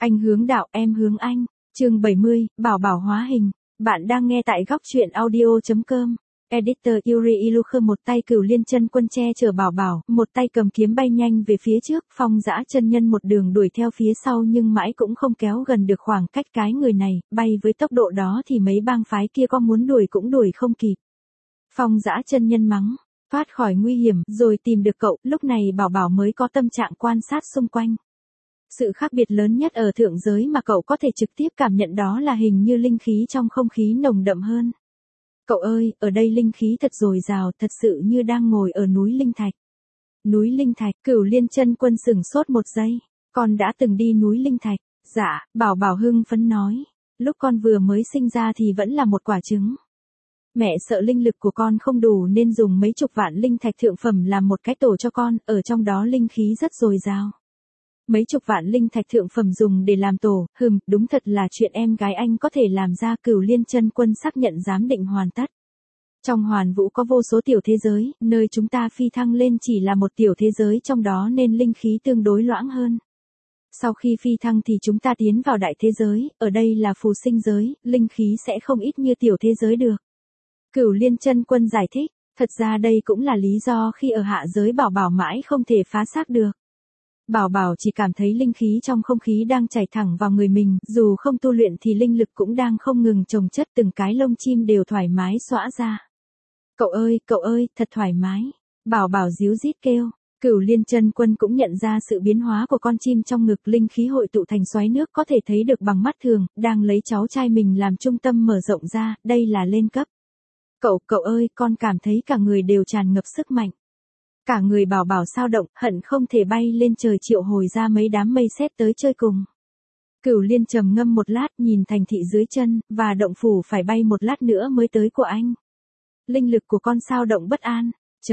Anh hướng đạo, em hướng anh. Chương 70, Bảo Bảo hóa hình. Bạn đang nghe tại góc truyện audio.com. Editor Yuri Ilukher một tay Cửu Liên Chân Quân che chở Bảo Bảo, một tay cầm kiếm bay nhanh về phía trước, Phong Dã chân nhân một đường đuổi theo phía sau nhưng mãi cũng không kéo gần được khoảng cách cái người này, bay với tốc độ đó thì mấy bang phái kia có muốn đuổi cũng đuổi không kịp. Phong Dã chân nhân mắng, thoát khỏi nguy hiểm, rồi tìm được cậu, lúc này Bảo Bảo mới có tâm trạng quan sát xung quanh. Sự khác biệt lớn nhất ở thượng giới mà cậu có thể trực tiếp cảm nhận đó là hình như linh khí trong không khí nồng đậm hơn. Cậu ơi, ở đây linh khí thật dồi dào, thật sự như đang ngồi ở núi Linh Thạch. Núi Linh Thạch, Cửu Liên Chân Quân sửng sốt một giây, con đã từng đi núi Linh Thạch. Dạ, Bảo Bảo hưng phấn nói, lúc con vừa mới sinh ra thì vẫn là một quả trứng. Mẹ sợ linh lực của con không đủ nên dùng mấy chục vạn linh thạch thượng phẩm làm một cái tổ cho con, ở trong đó linh khí rất dồi dào. Mấy chục vạn linh thạch thượng phẩm dùng để làm tổ, đúng thật là chuyện em gái anh có thể làm ra. Cửu Liên Chân Quân xác nhận giám định hoàn tất. Trong hoàn vũ có vô số tiểu thế giới, nơi chúng ta phi thăng lên chỉ là một tiểu thế giới trong đó nên linh khí tương đối loãng hơn. Sau khi phi thăng thì chúng ta tiến vào đại thế giới, ở đây là phù sinh giới, linh khí sẽ không ít như tiểu thế giới được. Cửu Liên Chân Quân giải thích, thật ra đây cũng là lý do khi ở hạ giới Bảo Bảo mãi không thể phá xác được. Bảo Bảo chỉ cảm thấy linh khí trong không khí đang chảy thẳng vào người mình, dù không tu luyện thì linh lực cũng đang không ngừng chồng chất, từng cái lông chim đều thoải mái xõa ra. Cậu ơi, thật thoải mái. Bảo Bảo díu dít kêu. Cửu Liên Chân Quân cũng nhận ra sự biến hóa của con chim trong ngực, linh khí hội tụ thành xoáy nước có thể thấy được bằng mắt thường, đang lấy cháu trai mình làm trung tâm mở rộng ra, đây là lên cấp. Cậu ơi, con cảm thấy cả người đều tràn ngập sức mạnh. Cả người Bảo Bảo sao động, hận không thể bay lên trời triệu hồi ra mấy đám mây sét tới chơi cùng. Cửu Liên trầm ngâm một lát, nhìn thành thị dưới chân, và động phủ phải bay một lát nữa mới tới của anh. Linh lực của con sao động bất an.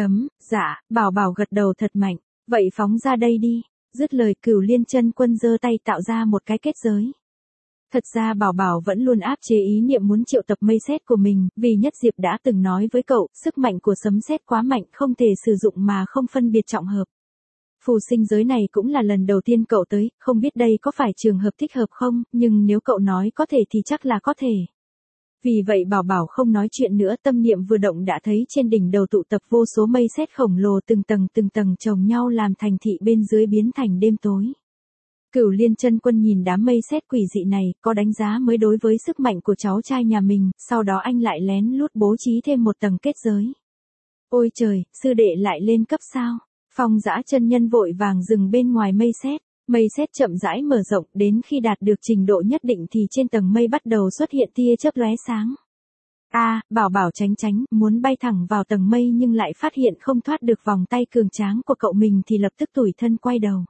Dạ, Bảo Bảo gật đầu thật mạnh. Vậy phóng ra đây đi. Dứt lời Cửu Liên Chân Quân giơ tay tạo ra một cái kết giới. Thật ra Bảo Bảo vẫn luôn áp chế ý niệm muốn triệu tập mây sét của mình, vì Nhất Diệp đã từng nói với cậu, sức mạnh của sấm sét quá mạnh, không thể sử dụng mà không phân biệt trọng hợp. Phù sinh giới này cũng là lần đầu tiên cậu tới, không biết đây có phải trường hợp thích hợp không, nhưng nếu cậu nói có thể thì chắc là có thể. Vì vậy Bảo Bảo không nói chuyện nữa, tâm niệm vừa động đã thấy trên đỉnh đầu tụ tập vô số mây sét khổng lồ, từng tầng chồng nhau làm thành thị bên dưới biến thành đêm tối. Cửu Liên Chân Quân nhìn đám mây sét quỷ dị này, có đánh giá mới đối với sức mạnh của cháu trai nhà mình, sau đó anh lại lén lút bố trí thêm một tầng kết giới. Ôi trời, sư đệ lại lên cấp sao? Phong Dã chân nhân vội vàng dừng bên ngoài mây sét chậm rãi mở rộng, đến khi đạt được trình độ nhất định thì trên tầng mây bắt đầu xuất hiện tia chớp lóe sáng. Bảo Bảo tránh, muốn bay thẳng vào tầng mây nhưng lại phát hiện không thoát được vòng tay cường tráng của cậu mình thì lập tức tủi thân quay đầu.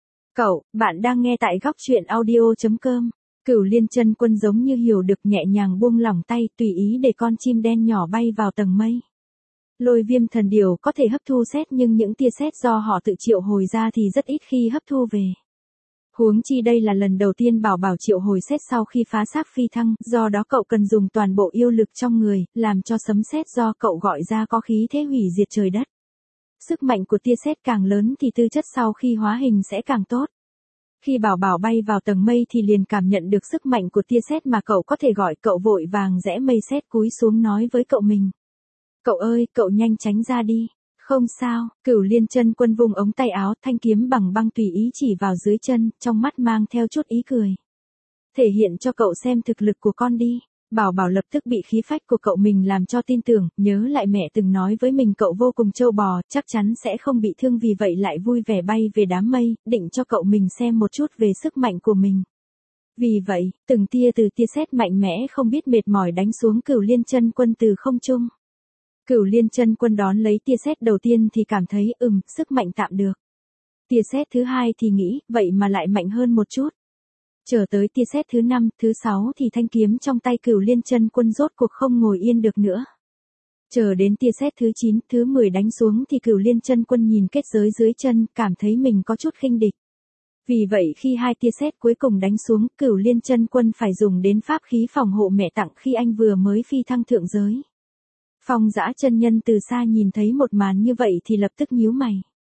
Bạn đang nghe tại góc truyện audio.com. Cửu Liên Chân Quân giống như hiểu được, nhẹ nhàng buông lỏng tay, tùy ý để con chim đen nhỏ bay vào tầng mây. Lôi Viêm thần điểu có thể hấp thu sét nhưng những tia sét do họ tự triệu hồi ra thì rất ít khi hấp thu về. Huống chi đây là lần đầu tiên Bảo Bảo triệu hồi sét sau khi phá xác phi thăng, do đó cậu cần dùng toàn bộ yêu lực trong người, làm cho sấm sét do cậu gọi ra có khí thế hủy diệt trời đất. Sức mạnh của tia sét càng lớn thì tư chất sau khi hóa hình sẽ càng tốt. Khi Bảo Bảo bay vào tầng mây thì liền cảm nhận được sức mạnh của tia sét mà cậu có thể gọi, cậu vội vàng rẽ mây sét cúi xuống nói với cậu mình. Cậu ơi, cậu nhanh tránh ra đi. Không sao, Cửu Liên Chân Quân vùng ống tay áo, thanh kiếm bằng băng tùy ý chỉ vào dưới chân, trong mắt mang theo chút ý cười. Thể hiện cho cậu xem thực lực của con đi. Bảo Bảo lập tức bị khí phách của cậu mình làm cho tin tưởng, nhớ lại mẹ từng nói với mình cậu vô cùng trâu bò, chắc chắn sẽ không bị thương, vì vậy lại vui vẻ bay về đám mây, định cho cậu mình xem một chút về sức mạnh của mình. Vì vậy, từng tia từ tia sét mạnh mẽ không biết mệt mỏi đánh xuống Cửu Liên Chân Quân từ không trung. Cửu Liên Chân Quân đón lấy tia sét đầu tiên thì cảm thấy, sức mạnh tạm được. Tia sét thứ hai thì nghĩ, vậy mà lại mạnh hơn một chút. Chờ tới tia sét thứ 5, thứ 6 thì thanh kiếm trong tay Cửu Liên Chân Quân rốt cuộc không ngồi yên được nữa. Chờ đến tia sét thứ 9, thứ 10 đánh xuống thì Cửu Liên Chân Quân nhìn kết giới dưới chân, cảm thấy mình có chút khinh địch. Vì vậy khi hai tia sét cuối cùng đánh xuống, Cửu Liên Chân Quân phải dùng đến pháp khí phòng hộ mẹ tặng khi anh vừa mới phi thăng thượng giới. Phong Dã chân nhân từ xa nhìn thấy một màn như vậy thì lập tức nhíu mày.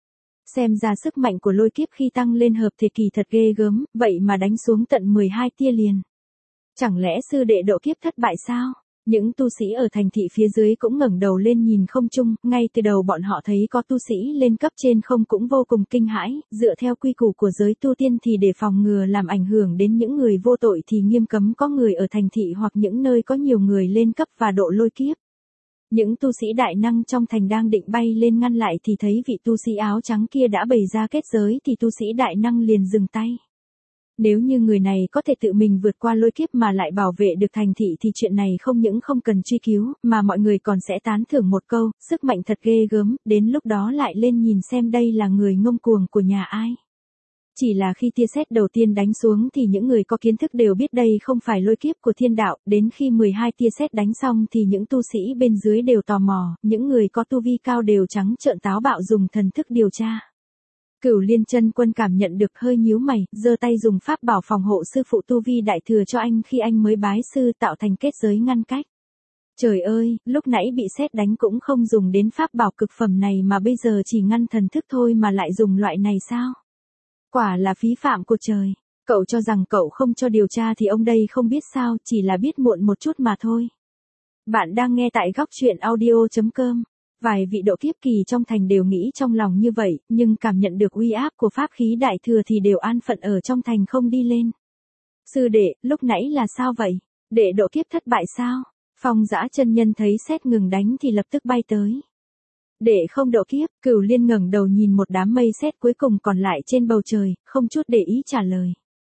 Xem ra sức mạnh của lôi kiếp khi tăng lên hợp thể kỳ thật ghê gớm, vậy mà đánh xuống tận 12 tia liền. Chẳng lẽ sư đệ độ kiếp thất bại sao? Những tu sĩ ở thành thị phía dưới cũng ngẩng đầu lên nhìn không trung, ngay từ đầu bọn họ thấy có tu sĩ lên cấp trên không cũng vô cùng kinh hãi, dựa theo quy củ của giới tu tiên thì để phòng ngừa làm ảnh hưởng đến những người vô tội thì nghiêm cấm có người ở thành thị hoặc những nơi có nhiều người lên cấp và độ lôi kiếp. Những tu sĩ đại năng trong thành đang định bay lên ngăn lại thì thấy vị tu sĩ áo trắng kia đã bày ra kết giới thì tu sĩ đại năng liền dừng tay. Nếu như người này có thể tự mình vượt qua lôi kiếp mà lại bảo vệ được thành thị thì chuyện này không những không cần truy cứu, mà mọi người còn sẽ tán thưởng một câu, sức mạnh thật ghê gớm, đến lúc đó lại lên nhìn xem đây là người ngông cuồng của nhà ai. Chỉ là khi tia sét đầu tiên đánh xuống thì những người có kiến thức đều biết đây không phải lôi kiếp của thiên đạo, đến khi 12 tia sét đánh xong thì những tu sĩ bên dưới đều tò mò, những người có tu vi cao đều trắng trợn táo bạo dùng thần thức điều tra. Cửu Liên Chân Quân cảm nhận được hơi nhíu mày, giơ tay dùng pháp bảo phòng hộ sư phụ tu vi đại thừa cho anh khi anh mới bái sư tạo thành kết giới ngăn cách. Trời ơi, lúc nãy bị sét đánh cũng không dùng đến pháp bảo cực phẩm này mà bây giờ chỉ ngăn thần thức thôi mà lại dùng loại này sao? Quả là phí phạm của trời. Cậu cho rằng cậu không cho điều tra thì ông đây không biết sao, chỉ là biết muộn một chút mà thôi. Bạn đang nghe tại góc truyện audio.com. Vài vị độ kiếp kỳ trong thành đều nghĩ trong lòng như vậy, nhưng cảm nhận được uy áp của pháp khí đại thừa thì đều an phận ở trong thành không đi lên. Sư đệ, lúc nãy là sao vậy? Đệ độ kiếp thất bại sao? Phong Dã chân nhân thấy sét ngừng đánh thì lập tức bay tới. Đệ không độ kiếp, Cửu Liên ngẩng đầu nhìn một đám mây sét cuối cùng còn lại trên bầu trời, không chút để ý trả lời.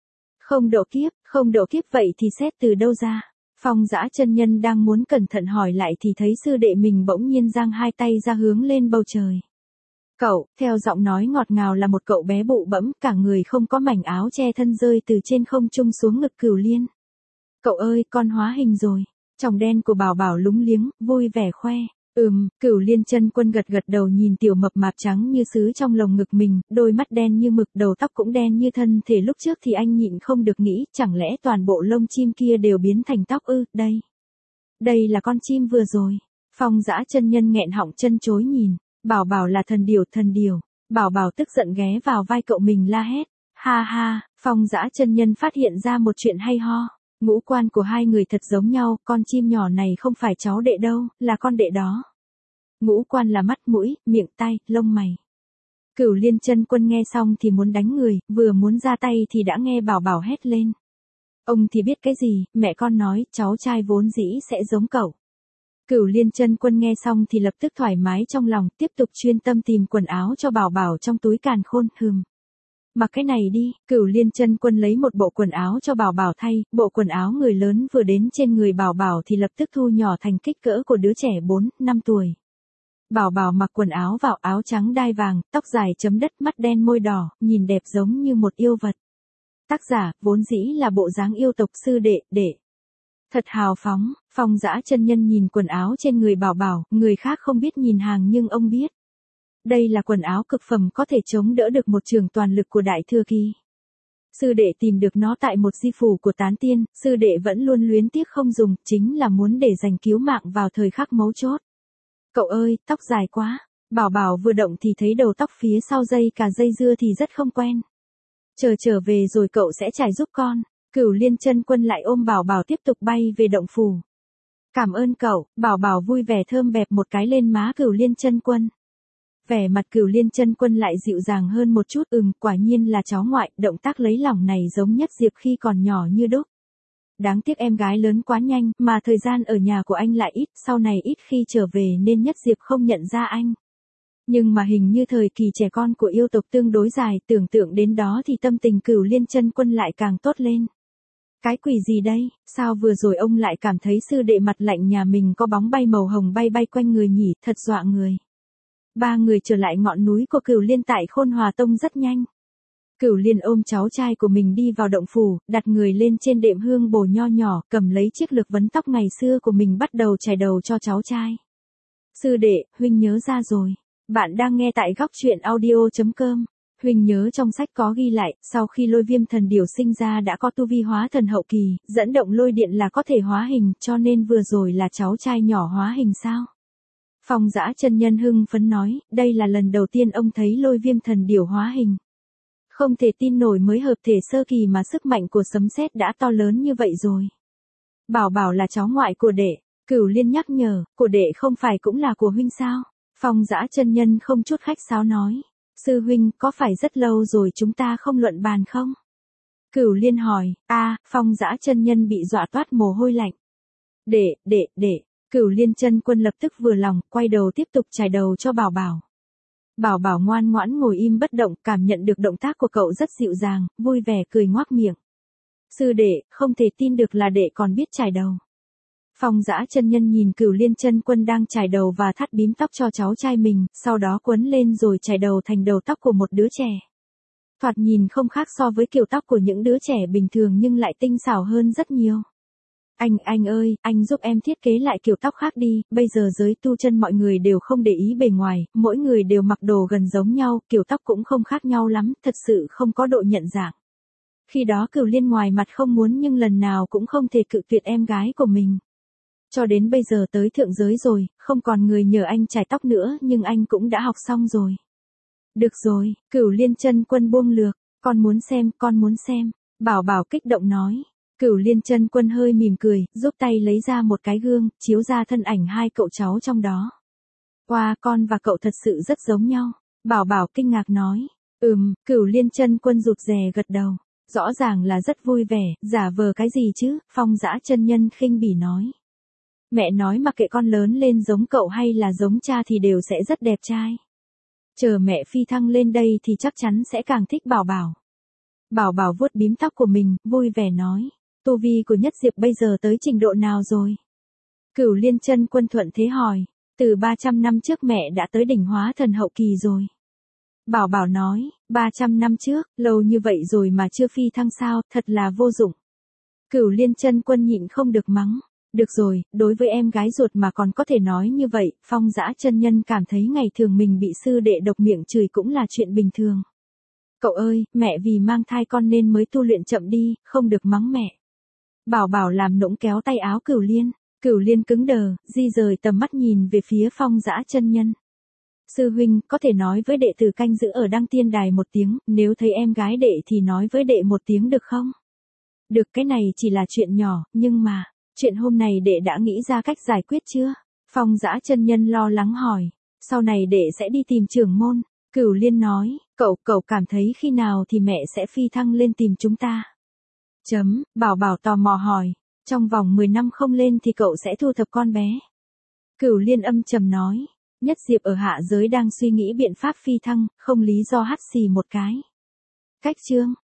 Không độ kiếp vậy thì sét từ đâu ra? Phong Dã chân nhân đang muốn cẩn thận hỏi lại thì thấy sư đệ mình bỗng nhiên giang hai tay ra hướng lên bầu trời. Cậu, theo giọng nói ngọt ngào là một cậu bé bụ bẫm, cả người không có mảnh áo che thân rơi từ trên không trung xuống ngực Cửu Liên. Cậu ơi, con hóa hình rồi. Tròng đen của Bảo Bảo lúng liếng, vui vẻ khoe. Cửu Liên Chân Quân gật gật đầu nhìn tiểu mập mạp trắng như sứ trong lồng ngực mình, đôi mắt đen như mực, đầu tóc cũng đen như thân thể lúc trước thì anh nhịn không được nghĩ, chẳng lẽ toàn bộ lông chim kia đều biến thành tóc ư? Đây là con chim vừa rồi. Phong Dã chân nhân nghẹn họng chân chối nhìn, Bảo Bảo là thần điểu. Bảo Bảo tức giận ghé vào vai cậu mình la hét. Ha ha, Phong Dã chân nhân phát hiện ra một chuyện hay ho. Ngũ quan của hai người thật giống nhau, con chim nhỏ này không phải cháu đệ đâu, là con đệ đó. Ngũ quan là mắt, mũi, miệng, tai, lông mày. Cửu Liên Chân Quân nghe xong thì muốn đánh người, vừa muốn ra tay thì đã nghe Bảo Bảo hét lên. Ông thì biết cái gì, mẹ con nói, cháu trai vốn dĩ sẽ giống cậu. Cửu Liên Chân Quân nghe xong thì lập tức thoải mái trong lòng, tiếp tục chuyên tâm tìm quần áo cho Bảo Bảo trong túi càn khôn, Mặc cái này đi, Cửu Liên Chân Quân lấy một bộ quần áo cho Bảo Bảo thay, bộ quần áo người lớn vừa đến trên người Bảo Bảo thì lập tức thu nhỏ thành kích cỡ của đứa trẻ 4-5 tuổi. Bảo Bảo mặc quần áo vào áo trắng đai vàng, tóc dài chấm đất, mắt đen môi đỏ, nhìn đẹp giống như một yêu vật. Tác giả, vốn dĩ là bộ dáng yêu tộc sư đệ. Thật hào phóng, Phong Dã chân nhân nhìn quần áo trên người Bảo Bảo, người khác không biết nhìn hàng nhưng ông biết. Đây là quần áo cực phẩm có thể chống đỡ được một trường toàn lực của đại thừa kỳ. Sư đệ tìm được nó tại một di phủ của tán tiên, sư đệ vẫn luôn luyến tiếc không dùng, chính là muốn để dành cứu mạng vào thời khắc mấu chốt. Cậu ơi, tóc dài quá. Bảo Bảo vừa động thì thấy đầu tóc phía sau dây dưa thì rất không quen. Trở về rồi cậu sẽ trải giúp con. Cửu Liên Chân Quân lại ôm Bảo Bảo tiếp tục bay về động phủ. Cảm ơn cậu, Bảo Bảo vui vẻ thơm bẹp một cái lên má Cửu Liên Chân Quân. Vẻ mặt Cửu Liên Chân Quân lại dịu dàng hơn một chút, quả nhiên là cháu ngoại, động tác lấy lòng này giống Nhất Diệp khi còn nhỏ như đúc. Đáng tiếc em gái lớn quá nhanh, mà thời gian ở nhà của anh lại ít, sau này ít khi trở về nên Nhất Diệp không nhận ra anh. Nhưng mà hình như thời kỳ trẻ con của yêu tộc tương đối dài, tưởng tượng đến đó thì tâm tình Cửu Liên Chân Quân lại càng tốt lên. Cái quỷ gì đây, sao vừa rồi ông lại cảm thấy sư đệ mặt lạnh nhà mình có bóng bay màu hồng bay quanh người nhỉ, thật dọa người. Ba người trở lại ngọn núi của Cửu Liên tại Khôn Hòa Tông rất nhanh. Cửu Liên ôm cháu trai của mình đi vào động phủ, đặt người lên trên đệm hương bồ nho nhỏ, cầm lấy chiếc lược vấn tóc ngày xưa của mình bắt đầu chải đầu cho cháu trai. Sư đệ, huynh nhớ ra rồi. Bạn đang nghe tại góc truyện audio.com. Huynh nhớ trong sách có ghi lại, sau khi Lôi Viêm thần điểu sinh ra đã có tu vi hóa thần hậu kỳ, dẫn động lôi điện là có thể hóa hình, cho nên vừa rồi là cháu trai nhỏ hóa hình sao? Phong Dã chân nhân hưng phấn nói, đây là lần đầu tiên ông thấy Lôi Viêm thần điểu hóa hình. Không thể tin nổi, mới hợp thể sơ kỳ mà sức mạnh của sấm sét đã to lớn như vậy rồi. Bảo Bảo là cháu ngoại của đệ, Cửu Liên nhắc nhở, của đệ không phải cũng là của huynh sao? Phong Dã chân nhân không chút khách sáo nói, sư huynh, có phải rất lâu rồi chúng ta không luận bàn không? Cửu Liên hỏi, Phong Dã chân nhân bị dọa toát mồ hôi lạnh. Đệ, Cửu Liên chân quân lập tức vừa lòng, quay đầu tiếp tục chải đầu cho Bảo Bảo. Bảo Bảo ngoan ngoãn ngồi im bất động, cảm nhận được động tác của cậu rất dịu dàng, vui vẻ cười ngoác miệng. Sư đệ, không thể tin được là đệ còn biết chải đầu. Phong Dã chân nhân nhìn Cửu Liên chân quân đang chải đầu và thắt bím tóc cho cháu trai mình, sau đó quấn lên rồi chải đầu thành đầu tóc của một đứa trẻ. Thoạt nhìn không khác so với kiểu tóc của những đứa trẻ bình thường nhưng lại tinh xảo hơn rất nhiều. Anh ơi, anh giúp em thiết kế lại kiểu tóc khác đi, bây giờ giới tu chân mọi người đều không để ý bề ngoài, mỗi người đều mặc đồ gần giống nhau, kiểu tóc cũng không khác nhau lắm, thật sự không có độ nhận dạng. Khi đó Cửu Liên ngoài mặt không muốn nhưng lần nào cũng không thể cự tuyệt em gái của mình. Cho đến bây giờ tới thượng giới rồi, không còn người nhờ anh chải tóc nữa nhưng anh cũng đã học xong rồi. Được rồi, Cửu Liên chân quân buông lược, con muốn xem, Bảo Bảo kích động nói. Cửu Liên chân quân hơi mỉm cười, giúp tay lấy ra một cái gương, chiếu ra thân ảnh hai cậu cháu trong đó. Wow, con và cậu thật sự rất giống nhau, Bảo Bảo kinh ngạc nói. Cửu Liên chân quân rụt rè gật đầu, rõ ràng là rất vui vẻ, giả vờ cái gì chứ, Phong Dã chân nhân khinh bỉ nói. Mẹ nói mà kệ con lớn lên giống cậu hay là giống cha thì đều sẽ rất đẹp trai. Chờ mẹ phi thăng lên đây thì chắc chắn sẽ càng thích Bảo Bảo. Bảo Bảo vuốt bím tóc của mình, vui vẻ nói. Tu vi của Nhất Diệp bây giờ tới trình độ nào rồi? Cửu Liên chân quân thuận thế hỏi. Từ 300 năm trước mẹ đã tới đỉnh hóa thần hậu kỳ rồi. Bảo Bảo nói, 300 năm trước, lâu như vậy rồi mà chưa phi thăng sao, thật là vô dụng. Cửu Liên chân quân nhịn không được mắng. Được rồi, đối với em gái ruột mà còn có thể nói như vậy, Phong Dã chân nhân cảm thấy ngày thường mình bị sư đệ độc miệng chửi cũng là chuyện bình thường. Cậu ơi, mẹ vì mang thai con nên mới tu luyện chậm đi, không được mắng mẹ. Bảo Bảo làm nũng kéo tay áo Cửu Liên cứng đờ, di rời tầm mắt nhìn về phía Phong Dã chân nhân. Sư huynh, có thể nói với đệ tử canh giữ ở Đăng Tiên Đài một tiếng, nếu thấy em gái đệ thì nói với đệ một tiếng được không? Được, cái này chỉ là chuyện nhỏ, nhưng mà, chuyện hôm nay đệ đã nghĩ ra cách giải quyết chưa? Phong Dã chân nhân lo lắng hỏi. Sau này đệ sẽ đi tìm trưởng môn. Cửu Liên nói, cậu cảm thấy khi nào thì mẹ sẽ phi thăng lên tìm chúng ta? Bảo Bảo tò mò hỏi, trong vòng 10 năm không lên thì cậu sẽ thu thập con bé. Cửu Liên âm trầm nói, Nhất Diệp ở hạ giới đang suy nghĩ biện pháp phi thăng, không lý do hắt xì một cái. Cách chương